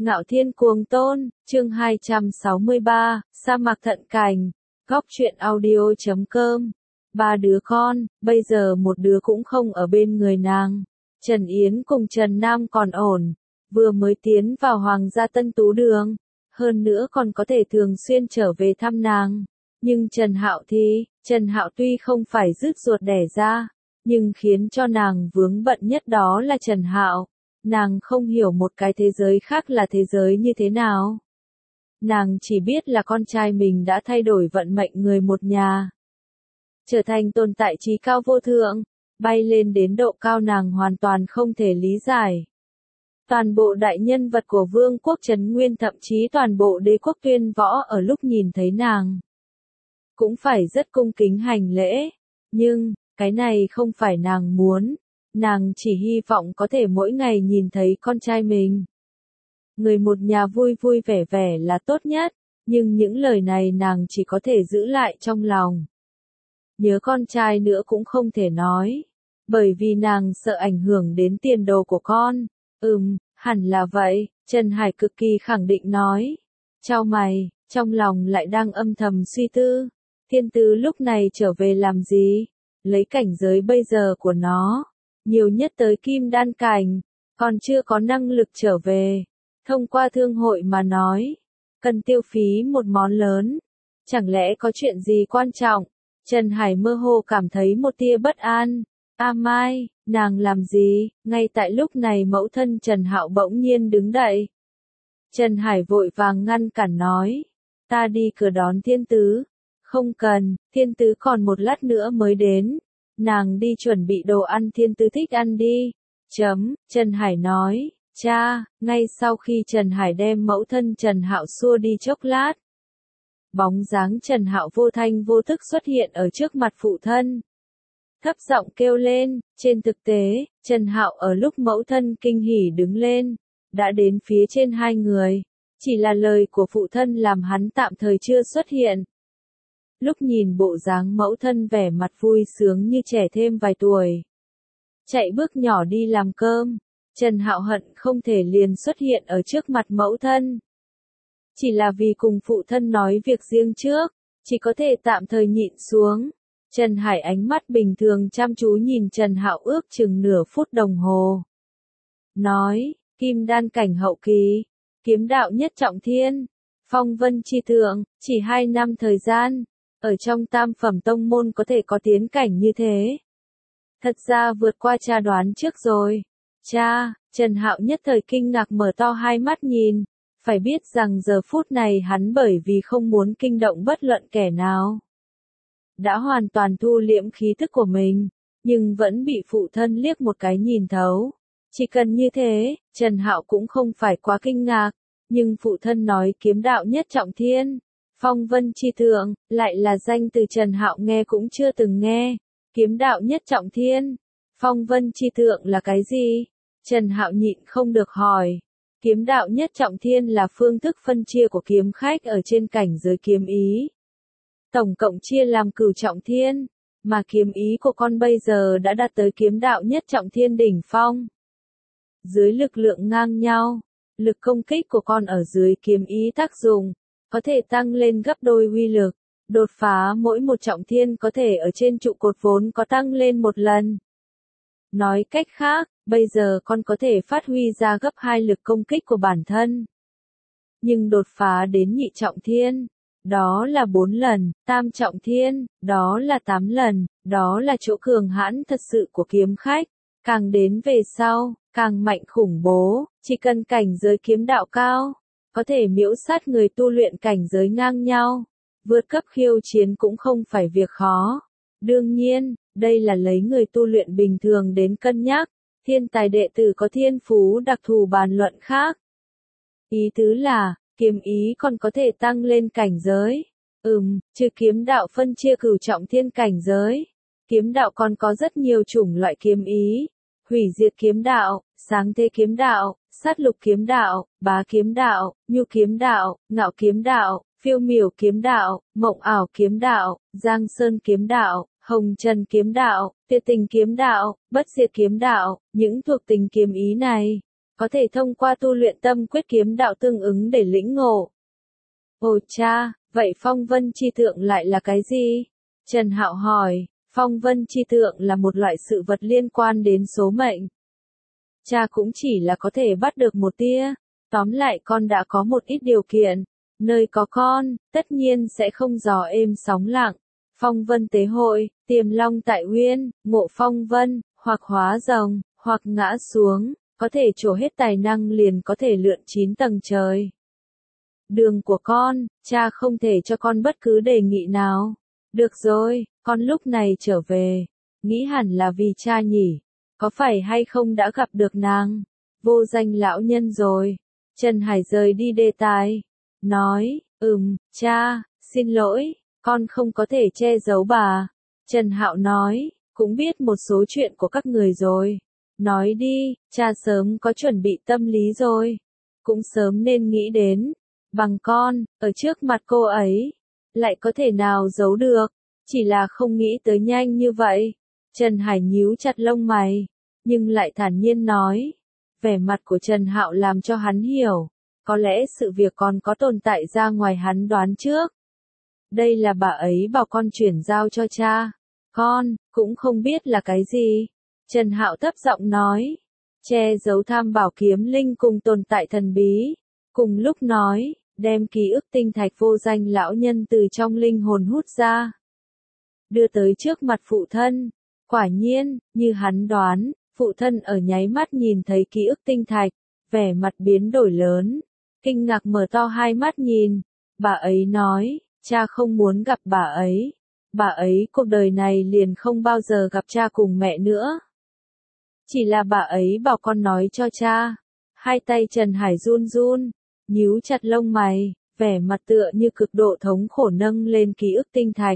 Ngạo Thiên Cuồng Tôn, chương 263, sa mạc thận cành, góc truyện audio.com. Ba đứa con, bây giờ một đứa cũng không ở bên người nàng. Trần Yến cùng Trần Nam còn ổn, vừa mới tiến vào Hoàng gia Tân Tú Đường, hơn nữa còn có thể thường xuyên trở về thăm nàng. Nhưng Trần Hạo tuy không phải rứt ruột đẻ ra, nhưng khiến cho nàng vướng bận nhất đó là Trần Hạo. Nàng không hiểu một cái thế giới khác là thế giới như thế nào. Nàng chỉ biết là con trai mình đã thay đổi vận mệnh người một nhà. Trở thành tồn tại trí cao vô thượng, bay lên đến độ cao nàng hoàn toàn không thể lý giải. Toàn bộ đại nhân vật của vương quốc Trấn Nguyên, thậm chí toàn bộ đế quốc Tuyên Võ ở lúc nhìn thấy nàng cũng phải rất cung kính hành lễ. Nhưng, cái này không phải nàng muốn. Nàng chỉ hy vọng có thể mỗi ngày nhìn thấy con trai mình. Người một nhà vui vui vẻ vẻ là tốt nhất, nhưng những lời này nàng chỉ có thể giữ lại trong lòng. Nhớ con trai nữa cũng không thể nói, bởi vì nàng sợ ảnh hưởng đến tiền đồ của con. Hẳn là vậy, Trần Hải cực kỳ khẳng định nói. Chau mày, trong lòng lại đang âm thầm suy tư. Thiên Tứ lúc này trở về làm gì? Lấy cảnh giới bây giờ của nó, nhiều nhất tới kim đan cảnh, còn chưa có năng lực trở về. Thông qua thương hội mà nói, cần tiêu phí một món lớn. Chẳng lẽ có chuyện gì quan trọng? Trần Hải mơ hồ cảm thấy một tia bất an. A Mai, nàng làm gì? Ngay tại lúc này mẫu thân Trần Hạo bỗng nhiên đứng dậy. Trần Hải vội vàng ngăn cản nói, ta đi cửa đón Thiên Tứ. Không cần, Thiên Tứ còn một lát nữa mới đến. Nàng đi chuẩn bị đồ ăn Thiên Tứ thích ăn đi. Trần Hải nói, cha. Ngay sau khi Trần Hải đem mẫu thân Trần Hạo xua đi chốc lát, bóng dáng Trần Hạo vô thanh vô thức xuất hiện ở trước mặt phụ thân. Thấp giọng kêu lên. Trên thực tế, Trần Hạo ở lúc mẫu thân kinh hỉ đứng lên, đã đến phía trên hai người. Chỉ là lời của phụ thân làm hắn tạm thời chưa xuất hiện. Lúc nhìn bộ dáng mẫu thân vẻ mặt vui sướng như trẻ thêm vài tuổi, chạy bước nhỏ đi làm cơm, Trần Hạo hận không thể liền xuất hiện ở trước mặt mẫu thân. Chỉ là vì cùng phụ thân nói việc riêng trước, chỉ có thể tạm thời nhịn xuống. Trần Hải ánh mắt bình thường chăm chú nhìn Trần Hạo ước chừng nửa phút đồng hồ. Nói, kim đan cảnh hậu kỳ, kiếm đạo nhất trọng thiên, phong vân chi thượng, chỉ 2 năm thời gian, ở trong tam phẩm tông môn có thể có tiến cảnh như thế. Thật ra vượt qua cha đoán trước rồi. Cha, Trần Hạo nhất thời kinh ngạc mở to hai mắt nhìn. Phải biết rằng giờ phút này hắn bởi vì không muốn kinh động bất luận kẻ nào, đã hoàn toàn thu liễm khí thức của mình, nhưng vẫn bị phụ thân liếc một cái nhìn thấu. Chỉ cần như thế, Trần Hạo cũng không phải quá kinh ngạc, nhưng phụ thân nói kiếm đạo nhất trọng thiên, phong vân chi thượng, lại là danh từ Trần Hạo nghe cũng chưa từng nghe. Kiếm đạo nhất trọng thiên, phong vân chi thượng là cái gì? Trần Hạo nhịn không được hỏi. Kiếm đạo nhất trọng thiên là phương thức phân chia của kiếm khách ở trên cảnh giới kiếm ý. Tổng cộng chia làm cửu trọng thiên, mà kiếm ý của con bây giờ đã đạt tới kiếm đạo nhất trọng thiên đỉnh phong. Dưới lực lượng ngang nhau, lực công kích của con ở dưới kiếm ý tác dụng, có thể tăng lên gấp đôi uy lực. Đột phá mỗi một trọng thiên có thể ở trên trụ cột vốn có tăng lên một lần. Nói cách khác, bây giờ con có thể phát huy ra gấp 2 lực công kích của bản thân. Nhưng đột phá đến nhị trọng thiên, đó là 4 lần, tam trọng thiên, đó là 8 lần, đó là chỗ cường hãn thật sự của kiếm khách. Càng đến về sau, càng mạnh khủng bố, chỉ cần cảnh giới kiếm đạo cao, có thể miễu sát người tu luyện cảnh giới ngang nhau. Vượt cấp khiêu chiến cũng không phải việc khó. Đương nhiên, đây là lấy người tu luyện bình thường đến cân nhắc. Thiên tài đệ tử có thiên phú đặc thù bàn luận khác. Ý tứ là, kiếm ý còn có thể tăng lên cảnh giới. Trừ kiếm đạo phân chia cửu trọng thiên cảnh giới, kiếm đạo còn có rất nhiều chủng loại kiếm ý. Hủy diệt kiếm đạo, sáng thế kiếm đạo, sát lục kiếm đạo, bá kiếm đạo, nhu kiếm đạo, ngạo kiếm đạo, phiêu miểu kiếm đạo, mộng ảo kiếm đạo, giang sơn kiếm đạo, hồng trần kiếm đạo, tuyệt tình kiếm đạo, bất diệt kiếm đạo. Những thuộc tính kiếm ý này có thể thông qua tu luyện tâm quyết kiếm đạo tương ứng để lĩnh ngộ. Ồ cha, vậy phong vân chi tượng lại là cái gì? Trần Hạo hỏi, phong vân chi tượng là một loại sự vật liên quan đến số mệnh. Cha cũng chỉ là có thể bắt được một tia, tóm lại con đã có một ít điều kiện, nơi có con, tất nhiên sẽ không gió êm sóng lặng. Phong vân tế hội, tiềm long tại uyên, ngộ phong vân, hoặc hóa rồng, hoặc ngã xuống, có thể trổ hết tài năng liền có thể lượn 9 tầng trời. Đường của con, cha không thể cho con bất cứ đề nghị nào. Được rồi, con lúc này trở về, nghĩ hẳn là vì cha nhỉ, có phải hay không đã gặp được nàng, vô danh lão nhân rồi. Trần Hải rời đi đề tài, nói, cha, xin lỗi, con không có thể che giấu bà. Trần Hạo nói, cũng biết một số chuyện của các người rồi. Nói đi, cha sớm có chuẩn bị tâm lý rồi. Cũng sớm nên nghĩ đến, bằng con, ở trước mặt cô ấy, lại có thể nào giấu được, chỉ là không nghĩ tới nhanh như vậy. Trần Hải nhíu chặt lông mày, nhưng lại thản nhiên nói. Vẻ mặt của Trần Hạo làm cho hắn hiểu, có lẽ sự việc còn có tồn tại ra ngoài hắn đoán trước. Đây là bà ấy bảo con chuyển giao cho cha, con, cũng không biết là cái gì. Trần Hạo thấp giọng nói, che giấu tham bảo kiếm linh cùng tồn tại thần bí. Cùng lúc nói, đem ký ức tinh thạch vô danh lão nhân từ trong linh hồn hút ra. Đưa tới trước mặt phụ thân. Quả nhiên, như hắn đoán, phụ thân ở nháy mắt nhìn thấy ký ức tinh thạch, vẻ mặt biến đổi lớn, kinh ngạc mở to hai mắt nhìn. Bà ấy nói, cha không muốn gặp bà ấy. Bà ấy cuộc đời này liền không bao giờ gặp cha cùng mẹ nữa. Chỉ là bà ấy bảo con nói cho cha. Hai tay Trần Hải run run, nhíu chặt lông mày, vẻ mặt tựa như cực độ thống khổ nâng lên ký ức tinh thạch.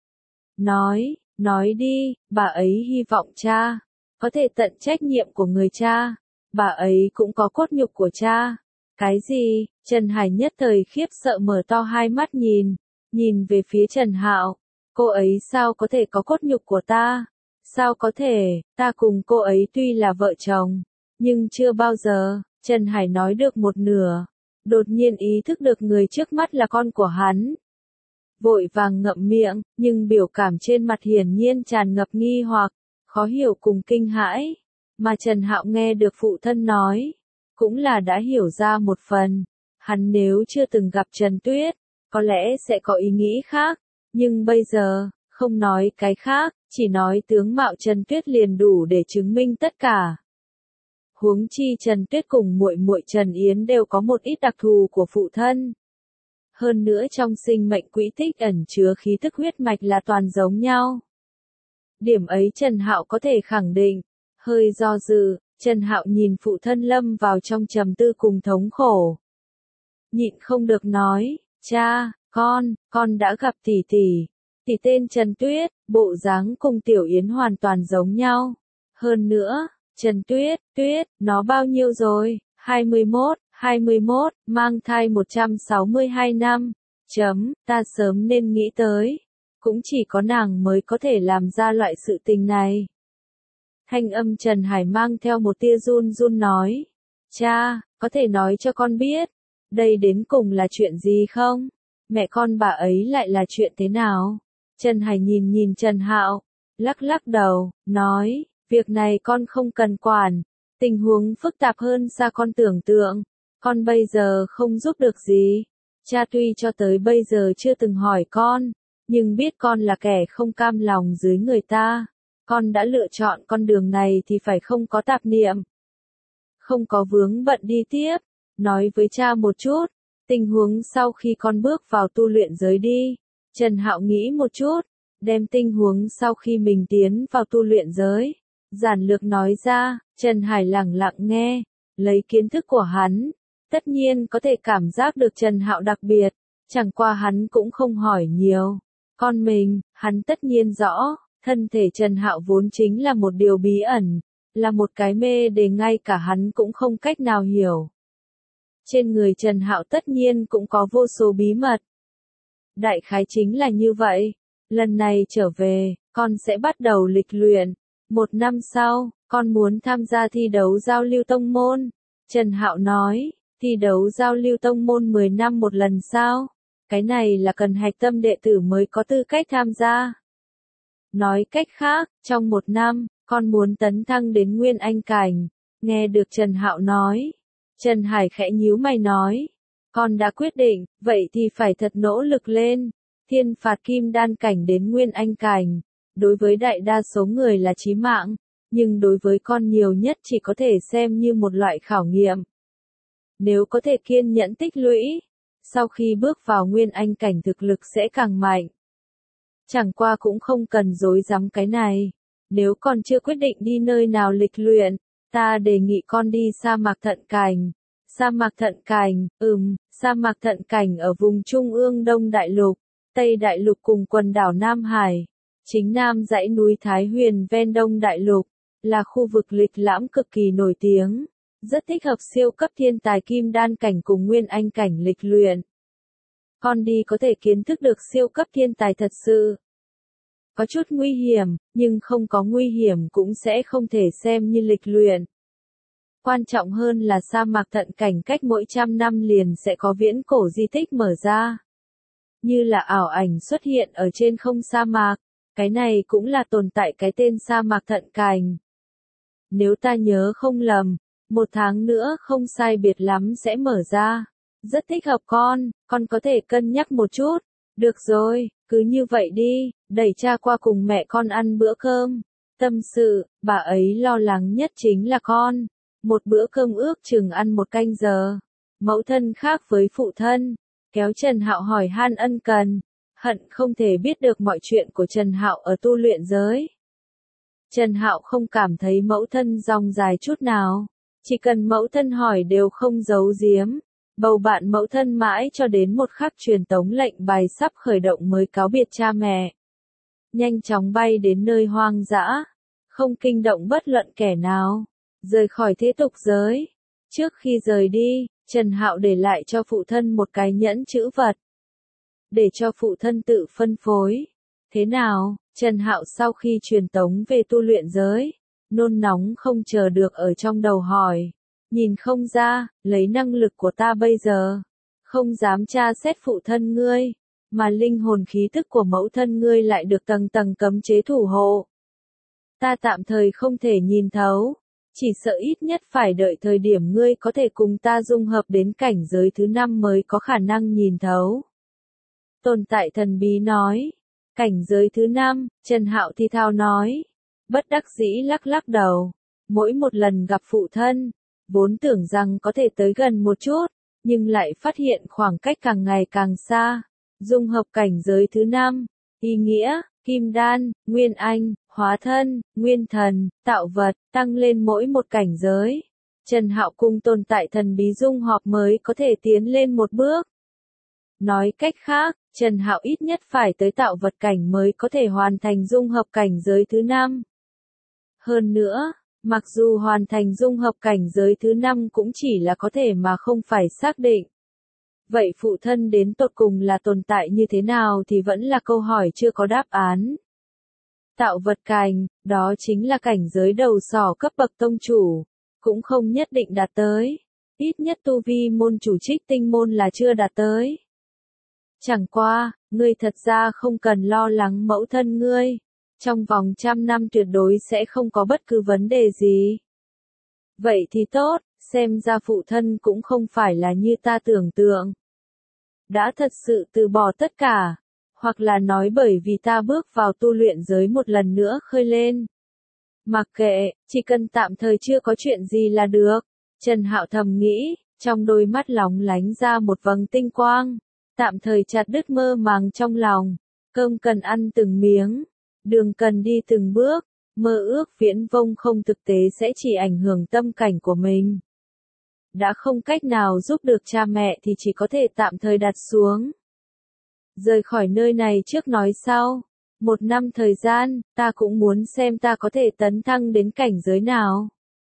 Nói đi, bà ấy hy vọng cha có thể tận trách nhiệm của người cha. Bà ấy cũng có cốt nhục của cha. Cái gì? Trần Hải nhất thời khiếp sợ mở to hai mắt nhìn về phía Trần Hạo. Cô ấy sao có thể có cốt nhục của ta? Sao có thể, ta cùng cô ấy tuy là vợ chồng, nhưng chưa bao giờ. Trần Hải nói được một nửa, đột nhiên ý thức được người trước mắt là con của hắn. Vội vàng ngậm miệng, nhưng biểu cảm trên mặt hiển nhiên tràn ngập nghi hoặc, khó hiểu cùng kinh hãi. Mà Trần Hạo nghe được phụ thân nói, cũng là đã hiểu ra một phần. Hắn nếu chưa từng gặp Trần Tuyết, có lẽ sẽ có ý nghĩ khác, nhưng bây giờ, không nói cái khác, chỉ nói tướng mạo Trần Tuyết liền đủ để chứng minh tất cả. Huống chi Trần Tuyết cùng muội muội Trần Yến đều có một ít đặc thù của phụ thân. Hơn nữa trong sinh mệnh quỹ tích ẩn chứa khí thức huyết mạch là toàn giống nhau. Điểm ấy Trần Hạo có thể khẳng định. Hơi do dự, Trần Hạo nhìn phụ thân lâm vào trong trầm tư cùng thống khổ. Nhịn không được nói, cha, con đã gặp tỷ tỷ. Tỷ tên Trần Tuyết, bộ dáng cùng Tiểu Yến hoàn toàn giống nhau. Hơn nữa, Trần Tuyết, nó bao nhiêu rồi? 21, mang thai 162 năm. Ta sớm nên nghĩ tới. Cũng chỉ có nàng mới có thể làm ra loại sự tình này. Thanh âm Trần Hải mang theo một tia run run nói. Cha, có thể nói cho con biết, đây đến cùng là chuyện gì không? Mẹ con bà ấy lại là chuyện thế nào? Trần Hải nhìn Trần Hạo, lắc đầu, nói, việc này con không cần quản, tình huống phức tạp hơn xa con tưởng tượng, con bây giờ không giúp được gì. Cha tuy cho tới bây giờ chưa từng hỏi con, nhưng biết con là kẻ không cam lòng dưới người ta. Con đã lựa chọn con đường này thì phải không có tạp niệm. Không có vướng bận đi tiếp. Nói với cha một chút, tình huống sau khi con bước vào tu luyện giới đi. Trần Hạo nghĩ một chút, đem tình huống sau khi mình tiến vào tu luyện giới. Giản lược nói ra, Trần Hải lặng lặng nghe, lấy kiến thức của hắn. Tất nhiên có thể cảm giác được Trần Hạo đặc biệt, chẳng qua hắn cũng không hỏi nhiều. Con mình, hắn tất nhiên rõ. Thân thể Trần Hạo vốn chính là một điều bí ẩn, là một cái mê để ngay cả hắn cũng không cách nào hiểu. Trên người Trần Hạo tất nhiên cũng có vô số bí mật. Đại khái chính là như vậy. Lần này trở về, con sẽ bắt đầu lịch luyện. 1 năm sau, con muốn tham gia thi đấu giao lưu tông môn. Trần Hạo nói, thi đấu giao lưu tông môn 10 năm một lần sao? Cái này là cần hạch tâm đệ tử mới có tư cách tham gia. Nói cách khác, trong 1 năm, con muốn tấn thăng đến Nguyên Anh cảnh. Nghe được Trần Hạo nói. Trần Hải khẽ nhíu mày nói. Con đã quyết định, vậy thì phải thật nỗ lực lên. Thiên phạt kim đan cảnh đến Nguyên Anh cảnh. Đối với đại đa số người là chí mạng. Nhưng đối với con nhiều nhất chỉ có thể xem như một loại khảo nghiệm. Nếu có thể kiên nhẫn tích lũy, sau khi bước vào Nguyên Anh cảnh thực lực sẽ càng mạnh. Chẳng qua cũng không cần dối dám cái này. Nếu con chưa quyết định đi nơi nào lịch luyện, ta đề nghị con đi sa mạc Thận Cảnh. Sa mạc Thận Cảnh, sa mạc Thận Cảnh ở vùng Trung ương Đông Đại Lục, Tây Đại Lục cùng quần đảo Nam Hải. Chính nam dãy núi Thái Huyền ven Đông Đại Lục, là khu vực lịch lãm cực kỳ nổi tiếng. Rất thích hợp siêu cấp thiên tài kim đan cảnh cùng Nguyên Anh cảnh lịch luyện. Con đi có thể kiến thức được siêu cấp thiên tài thật sự. Có chút nguy hiểm, nhưng không có nguy hiểm cũng sẽ không thể xem như lịch luyện. Quan trọng hơn là sa mạc Thận Cảnh cách mỗi 100 năm liền sẽ có viễn cổ di tích mở ra. Như là ảo ảnh xuất hiện ở trên không sa mạc, cái này cũng là tồn tại cái tên sa mạc Thận Cảnh. Nếu ta nhớ không lầm, 1 tháng nữa không sai biệt lắm sẽ mở ra. Rất thích hợp con có thể cân nhắc một chút. Được rồi, cứ như vậy đi, đẩy cha qua cùng mẹ con ăn bữa cơm. Tâm sự, bà ấy lo lắng nhất chính là con. Một bữa cơm ước chừng ăn 1 canh giờ. Mẫu thân khác với phụ thân, kéo Trần Hạo hỏi han ân cần, hận không thể biết được mọi chuyện của Trần Hạo ở tu luyện giới. Trần Hạo không cảm thấy mẫu thân dòng dài chút nào, chỉ cần mẫu thân hỏi đều không giấu giếm. Bầu bạn mẫu thân mãi cho đến một khắc truyền tống lệnh bài sắp khởi động mới cáo biệt cha mẹ. Nhanh chóng bay đến nơi hoang dã, không kinh động bất luận kẻ nào, rời khỏi thế tục giới. Trước khi rời đi, Trần Hạo để lại cho phụ thân một cái nhẫn chữ vật, để cho phụ thân tự phân phối. Thế nào, Trần Hạo sau khi truyền tống về tu luyện giới, nôn nóng không chờ được ở trong đầu hỏi. Nhìn không ra, lấy năng lực của ta bây giờ, không dám tra xét phụ thân ngươi, mà linh hồn khí tức của mẫu thân ngươi lại được tầng tầng cấm chế thủ hộ. Ta tạm thời không thể nhìn thấu, chỉ sợ ít nhất phải đợi thời điểm ngươi có thể cùng ta dung hợp đến cảnh giới thứ 5 mới có khả năng nhìn thấu. Tồn tại thần bí nói. Cảnh giới thứ 5, Trần Hạo thi thao nói. Bất đắc dĩ lắc lắc đầu. Mỗi một lần gặp phụ thân, vốn tưởng rằng có thể tới gần một chút, nhưng lại phát hiện khoảng cách càng ngày càng xa. Dung hợp cảnh giới thứ 5, ý nghĩa, kim đan, nguyên anh, hóa thân, nguyên thần, tạo vật, tăng lên mỗi một cảnh giới. Trần Hạo cùng tồn tại thần bí dung hợp mới có thể tiến lên một bước. Nói cách khác, Trần Hạo ít nhất phải tới tạo vật cảnh mới có thể hoàn thành dung hợp cảnh giới thứ 5. Hơn nữa, mặc dù hoàn thành dung hợp cảnh giới thứ 5 cũng chỉ là có thể mà không phải xác định. Vậy phụ thân đến tột cùng là tồn tại như thế nào thì vẫn là câu hỏi chưa có đáp án. Tạo vật cảnh, đó chính là cảnh giới đầu sỏ cấp bậc tông chủ, cũng không nhất định đạt tới. Ít nhất tu vi môn chủ Trích Tinh môn là chưa đạt tới. Chẳng qua, ngươi thật ra không cần lo lắng mẫu thân ngươi. Trong vòng 100 năm tuyệt đối sẽ không có bất cứ vấn đề gì. Vậy thì tốt, xem ra phụ thân cũng không phải là như ta tưởng tượng. Đã thật sự từ bỏ tất cả, hoặc là nói bởi vì ta bước vào tu luyện giới một lần nữa khơi lên. Mặc kệ, chỉ cần tạm thời chưa có chuyện gì là được. Trần Hạo thầm nghĩ, trong đôi mắt lóng lánh ra một vầng tinh quang. Tạm thời chặt đứt mơ màng trong lòng. Cơm cần ăn từng miếng, đường cần đi từng bước. Mơ ước viễn vông không thực tế sẽ chỉ ảnh hưởng tâm cảnh của mình. Đã không cách nào giúp được cha mẹ thì chỉ có thể tạm thời đặt xuống. Rời khỏi nơi này trước nói sau. 1 năm thời gian, ta cũng muốn xem ta có thể tấn thăng đến cảnh giới nào.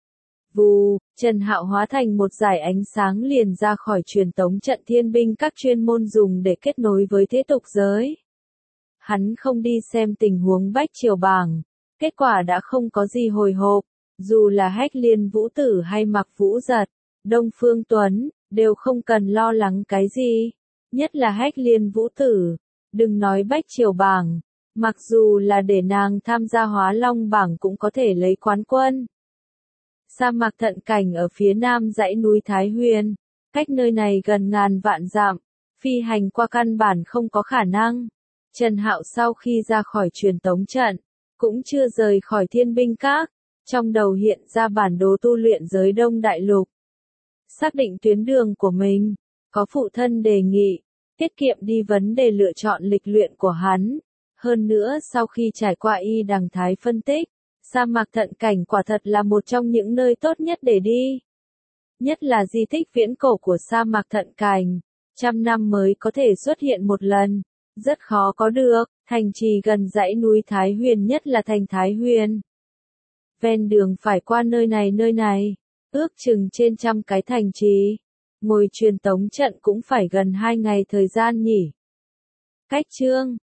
Vù, Trần Hạo hóa thành một dải ánh sáng liền ra khỏi truyền tống trận thiên binh các chuyên môn dùng để kết nối với thế tục giới. Hắn không đi xem tình huống bách triều bảng, kết quả đã không có gì hồi hộp, dù là Hách Liên Vũ Tử hay Mặc Vũ Giật, Đông Phương Tuấn, đều không cần lo lắng cái gì. Nhất là Hách Liên Vũ Tử, đừng nói Bách Triều bảng, mặc dù là để nàng tham gia Hóa Long bảng cũng có thể lấy quán quân. Sa mạc thận cảnh ở phía nam dãy núi Thái Huyền, cách nơi này gần ngàn vạn dặm, phi hành qua căn bản không có khả năng. Trần Hạo sau khi ra khỏi truyền tống trận, cũng chưa rời khỏi Thiên Binh Các, trong đầu hiện ra bản đồ tu luyện giới Đông Đại Lục. Xác định tuyến đường của mình, có phụ thân đề nghị, tiết kiệm đi vấn đề lựa chọn lịch luyện của hắn. Hơn nữa sau khi trải qua Y Đằng Thái phân tích, sa mạc thận cảnh quả thật là một trong những nơi tốt nhất để đi. Nhất là di tích viễn cổ của sa mạc thận cảnh, 100 năm mới có thể xuất hiện một lần, rất khó có được, thành trì gần dãy núi Thái Huyền nhất là thành Thái Huyền. Ven đường phải qua nơi này, ước chừng trên 100 cái thành trì, ngồi truyền tống trận cũng phải gần 2 ngày thời gian nhỉ. Cách chương